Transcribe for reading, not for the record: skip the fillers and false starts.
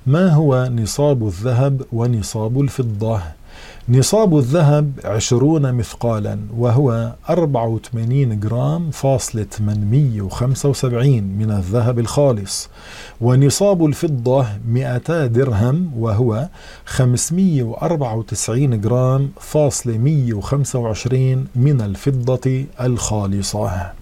ما هو نصاب الذهب ونصاب الفضة؟ نصاب الذهب 20 مثقالا، وهو 84 جرام فاصلة 875 من الذهب الخالص. ونصاب الفضة 200 درهم، وهو 594 جرام فاصلة 125 من الفضة الخالصة.